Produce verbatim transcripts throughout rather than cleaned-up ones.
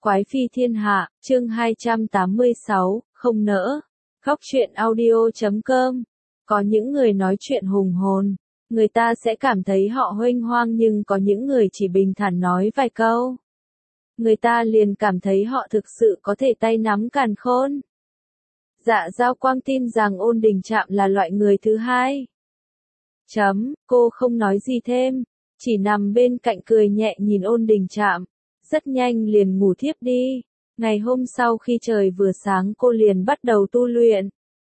Quái phi thiên hạ, chương hai trăm tám mươi sáu, không nỡ. Khóc chuyện audio chấm com. Có những người nói chuyện hùng hồn, người ta sẽ cảm thấy họ huênh hoang, nhưng có những người chỉ bình thản nói vài câu, người ta liền cảm thấy họ thực sự có thể tay nắm càn khôn. Dạ Dao Quang tin rằng Ôn Đình Trạm là loại người thứ hai. Chấm, cô không nói gì thêm, chỉ nằm bên cạnh cười nhẹ nhìn Ôn Đình Trạm. Rất nhanh liền ngủ thiếp đi. Ngày hôm sau khi trời vừa sáng cô liền bắt đầu tu luyện.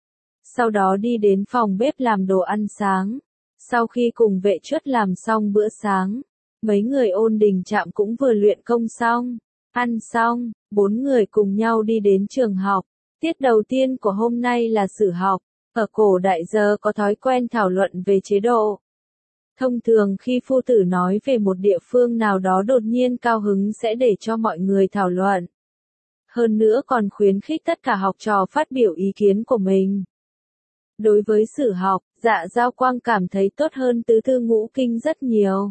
Sau đó đi đến phòng bếp làm đồ ăn sáng. Sau khi cùng vệ chuất làm xong bữa sáng, mấy người Ôn Đình Trạm cũng vừa luyện công xong. Ăn xong, bốn người cùng nhau đi đến trường học. Tiết đầu tiên của hôm nay là sử học. Ở cổ đại giờ có thói quen thảo luận về chế độ. Thông thường khi phu tử nói về một địa phương nào đó đột nhiên cao hứng sẽ để cho mọi người thảo luận. Hơn nữa còn khuyến khích tất cả học trò phát biểu ý kiến của mình. Đối với sử học, Dạ Dao Quang cảm thấy tốt hơn tứ thư ngũ kinh rất nhiều.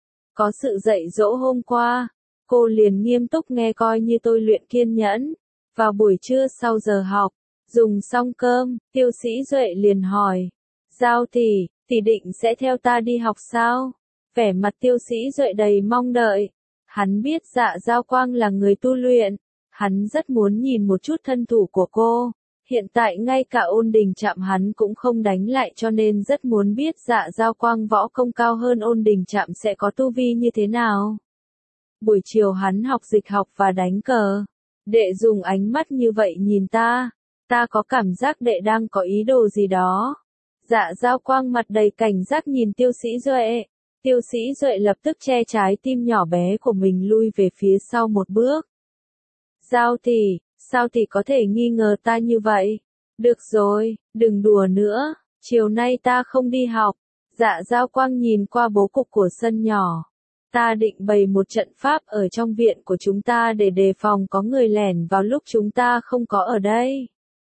Có sự dạy dỗ hôm qua, cô liền nghiêm túc nghe coi như tôi luyện kiên nhẫn. Vào buổi trưa sau giờ học, dùng xong cơm, Tiêu Sĩ Duệ liền hỏi, Giao tỷ, tỷ định sẽ theo ta đi học sao? Vẻ mặt Tiêu Sĩ Duệ đầy mong đợi. Hắn biết Dạ Dao Quang là người tu luyện. Hắn rất muốn nhìn một chút thân thủ của cô. Hiện tại ngay cả Ôn Đình Trạm hắn cũng không đánh lại, cho nên rất muốn biết Dạ Dao Quang võ công cao hơn Ôn Đình Trạm sẽ có tu vi như thế nào. Buổi chiều hắn học dịch học và đánh cờ. Đệ dùng ánh mắt như vậy nhìn ta. Ta có cảm giác đệ đang có ý đồ gì đó. Dạ Dao Quang mặt đầy cảnh giác nhìn Tiêu Sĩ Duệ. Tiêu Sĩ Duệ lập tức che trái tim nhỏ bé của mình lui về phía sau một bước. Giao tỷ, sao tỷ có thể nghi ngờ ta như vậy? Được rồi, đừng đùa nữa, chiều nay ta không đi học. Dạ Dao Quang nhìn qua bố cục của sân nhỏ. Ta định bày một trận pháp ở trong viện của chúng ta để đề phòng có người lẻn vào lúc chúng ta không có ở đây.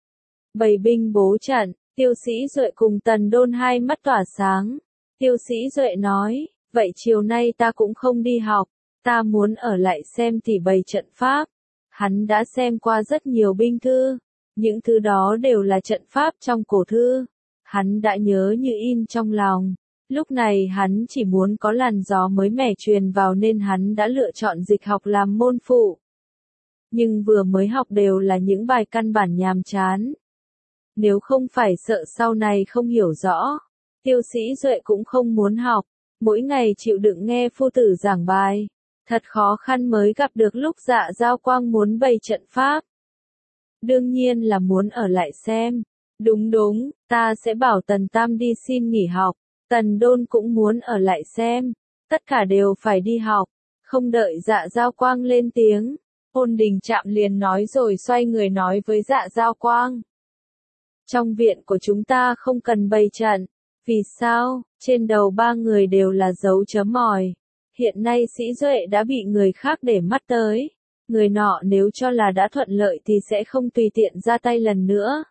Bày binh bố trận. Tiêu Sĩ Duệ cùng Tần Đôn hai mắt tỏa sáng. Tiêu Sĩ Duệ nói, vậy chiều nay ta cũng không đi học, ta muốn ở lại xem tỷ bày trận pháp. Hắn đã xem qua rất nhiều binh thư, những thứ đó đều là trận pháp trong cổ thư. Hắn đã nhớ như in trong lòng. Lúc này hắn chỉ muốn có làn gió mới mẻ truyền vào nên hắn đã lựa chọn dịch học làm môn phụ. Nhưng vừa mới học đều là những bài căn bản nhàm chán. Nếu không phải sợ sau này không hiểu rõ, Tiêu Sĩ Duệ cũng không muốn học. Mỗi ngày chịu đựng nghe phu tử giảng bài, thật khó khăn mới gặp được lúc Dạ Dao Quang muốn bày trận pháp. Đương nhiên là muốn ở lại xem. Đúng đúng, ta sẽ bảo Tần Tam đi xin nghỉ học. Tần Đôn cũng muốn ở lại xem. Tất cả đều phải đi học. Không đợi Dạ Dao Quang lên tiếng, Ôn Đình Trạm liền nói rồi xoay người nói với Dạ Dao Quang. Trong viện của chúng ta không cần bày trận. Vì sao? Trên đầu ba người đều là dấu chấm mỏi. Hiện nay Sĩ Duệ đã bị người khác để mắt tới. Người nọ nếu cho là đã thuận lợi thì sẽ không tùy tiện ra tay lần nữa.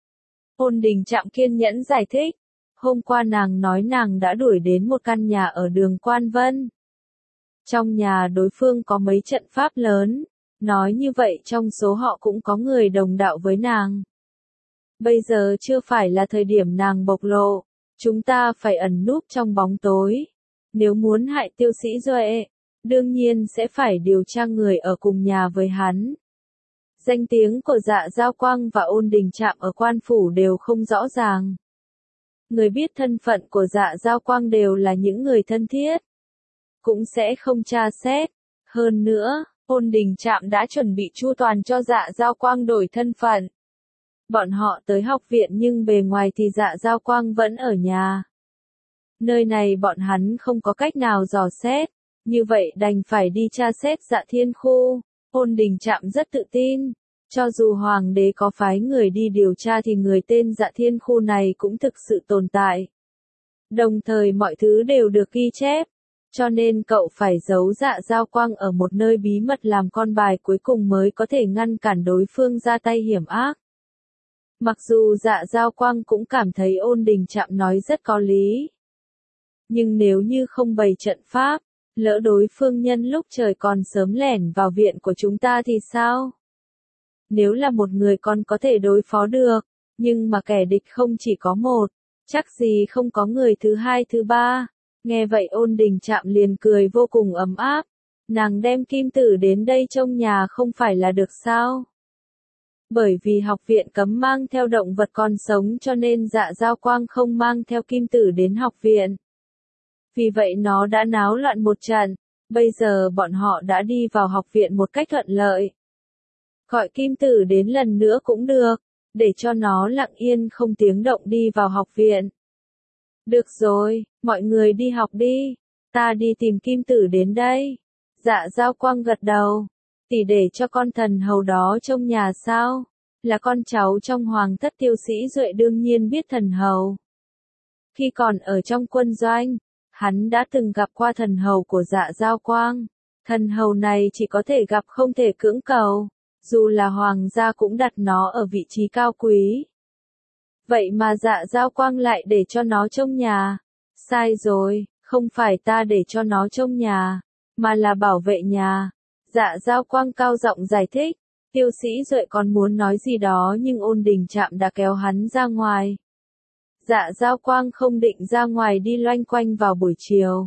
Ôn Đình Trạm kiên nhẫn giải thích. Hôm qua nàng nói nàng đã đuổi đến một căn nhà ở đường Quan Vân. Trong nhà đối phương có mấy trận pháp lớn. Nói như vậy trong số họ cũng có người đồng đạo với nàng. Bây giờ chưa phải là thời điểm nàng bộc lộ. Chúng ta phải ẩn núp trong bóng tối. Nếu muốn hại Tiêu Sĩ Duệ, đương nhiên sẽ phải điều tra người ở cùng nhà với hắn. Danh tiếng của Dạ Dao Quang và Ôn Đình Trạm ở quan phủ đều không rõ ràng. Người biết thân phận của Dạ Dao Quang đều là những người thân thiết. Cũng sẽ không tra xét. Hơn nữa, Ôn Đình Trạm đã chuẩn bị chu toàn cho Dạ Dao Quang đổi thân phận. Bọn họ tới học viện nhưng bề ngoài thì Dạ Dao Quang vẫn ở nhà. Nơi này bọn hắn không có cách nào dò xét, như vậy đành phải đi tra xét Dạ Thiên Khu. Ôn Đình Trạm rất tự tin, cho dù hoàng đế có phái người đi điều tra thì người tên Dạ Thiên Khu này cũng thực sự tồn tại. Đồng thời mọi thứ đều được ghi chép, cho nên cậu phải giấu Dạ Dao Quang ở một nơi bí mật làm con bài cuối cùng mới có thể ngăn cản đối phương ra tay hiểm ác. Mặc dù Dạ Dao Quang cũng cảm thấy Ôn Đình Trạm nói rất có lý. Nhưng nếu như không bày trận pháp, Lỡ đối phương nhân lúc trời còn sớm lẻn vào viện của chúng ta thì sao? Nếu là một người con có thể đối phó được, nhưng mà kẻ địch không chỉ có một, chắc gì không có người thứ hai thứ ba. Nghe vậy Ôn Đình Trạm liền cười vô cùng ấm áp. Nàng đem Kim Tử đến đây trông nhà không phải là được sao? Bởi vì học viện cấm mang theo động vật còn sống cho nên Dạ Giao Quang không mang theo Kim Tử đến học viện. Vì vậy nó đã náo loạn một trận, bây giờ bọn họ đã đi vào học viện một cách thuận lợi. Gọi Kim Tử đến lần nữa cũng được, để cho nó lặng yên không tiếng động đi vào học viện. Được rồi, mọi người đi học đi, ta đi tìm Kim Tử đến đây. Dạ Giao Quang gật đầu, tỷ để cho con thần hầu đó trông nhà sao? Là con cháu trong hoàng thất Tiêu Sĩ Duệ đương nhiên biết thần hầu. Khi còn ở trong quân doanh, hắn đã từng gặp qua thần hầu của Dạ Giao Quang. Thần hầu này chỉ có thể gặp không thể cưỡng cầu, dù là hoàng gia cũng đặt nó ở vị trí cao quý. Vậy mà Dạ Giao Quang lại để cho nó trông nhà. Sai rồi, không phải ta để cho nó trông nhà, mà là bảo vệ nhà. Dạ Giao Quang cao giọng giải thích. Tiêu Sĩ Duệ còn muốn nói gì đó nhưng Ôn Đình Trạm đã kéo hắn ra ngoài. Dạ Giao Quang không định ra ngoài đi loanh quanh vào buổi chiều.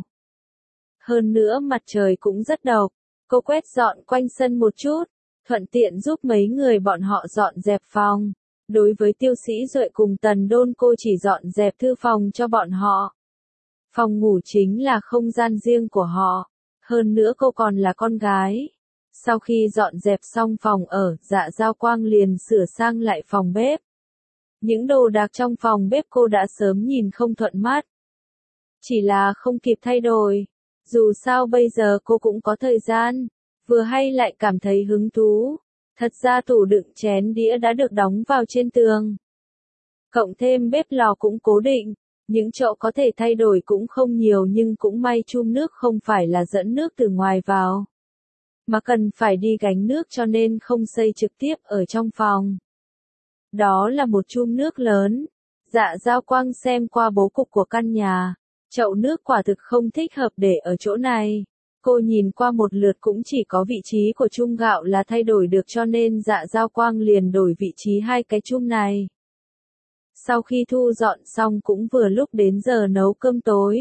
Hơn nữa mặt trời cũng rất độc, cô quét dọn quanh sân một chút, thuận tiện giúp mấy người bọn họ dọn dẹp phòng. Đối với Tiêu Sĩ Duệ cùng Tần Đôn cô chỉ dọn dẹp thư phòng cho bọn họ. Phòng ngủ chính là không gian riêng của họ, hơn nữa cô còn là con gái. Sau khi dọn dẹp xong phòng ở, Dạ Giao Quang liền sửa sang lại phòng bếp. Những đồ đạc trong phòng bếp cô đã sớm nhìn không thuận mắt. Chỉ là không kịp thay đổi. Dù sao bây giờ cô cũng có thời gian, vừa hay lại cảm thấy hứng thú. Thật ra tủ đựng chén đĩa đã được đóng vào trên tường. Cộng thêm bếp lò cũng cố định, những chỗ có thể thay đổi cũng không nhiều nhưng cũng may chum nước không phải là dẫn nước từ ngoài vào, mà cần phải đi gánh nước cho nên không xây trực tiếp ở trong phòng. Đó là một chum nước lớn. Dạ Giao Quang xem qua bố cục của căn nhà, chậu nước quả thực không thích hợp để ở chỗ này. Cô nhìn qua một lượt cũng chỉ có vị trí của chum gạo là thay đổi được cho nên Dạ Giao Quang liền đổi vị trí hai cái chum này. Sau khi thu dọn xong cũng vừa lúc đến giờ nấu cơm tối.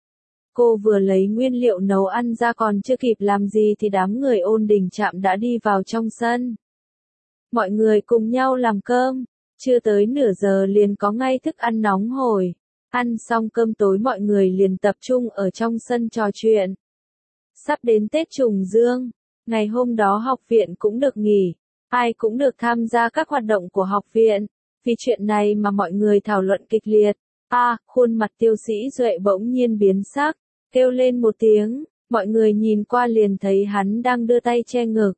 Cô vừa lấy nguyên liệu nấu ăn ra còn chưa kịp làm gì thì đám người Ôn Đình Trạm đã đi vào trong sân. Mọi người cùng nhau làm cơm, chưa tới nửa giờ liền có ngay thức ăn nóng hổi. Ăn xong cơm tối mọi người liền tập trung ở trong sân trò chuyện. Sắp đến Tết Trùng Dương, ngày hôm đó học viện cũng được nghỉ, ai cũng được tham gia các hoạt động của học viện. Vì chuyện này mà mọi người thảo luận kịch liệt. A, à, khuôn mặt Tiêu Sĩ Duệ bỗng nhiên biến sắc, kêu lên một tiếng, mọi người nhìn qua liền thấy hắn đang đưa tay che ngực.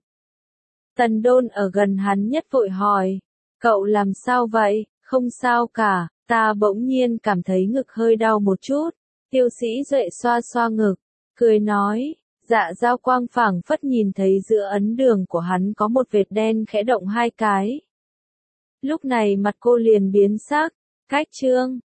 Tần Đôn ở gần hắn nhất vội hỏi, cậu làm sao vậy? Không sao cả, ta bỗng nhiên cảm thấy ngực hơi đau một chút. Tiêu Sĩ Duệ xoa xoa ngực, cười nói, Dạ Giao Quang phảng phất nhìn thấy giữa ấn đường của hắn có một vệt đen khẽ động hai cái. Lúc này mặt cô liền biến sắc, cách trương,